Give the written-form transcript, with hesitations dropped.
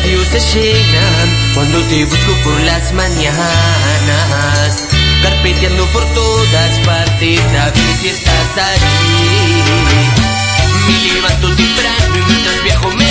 vacíos se llenan cuando te busco por las mañanas, carpeteando por todas partes a ver si estás allí. Me levanto temprano y mientras viajo me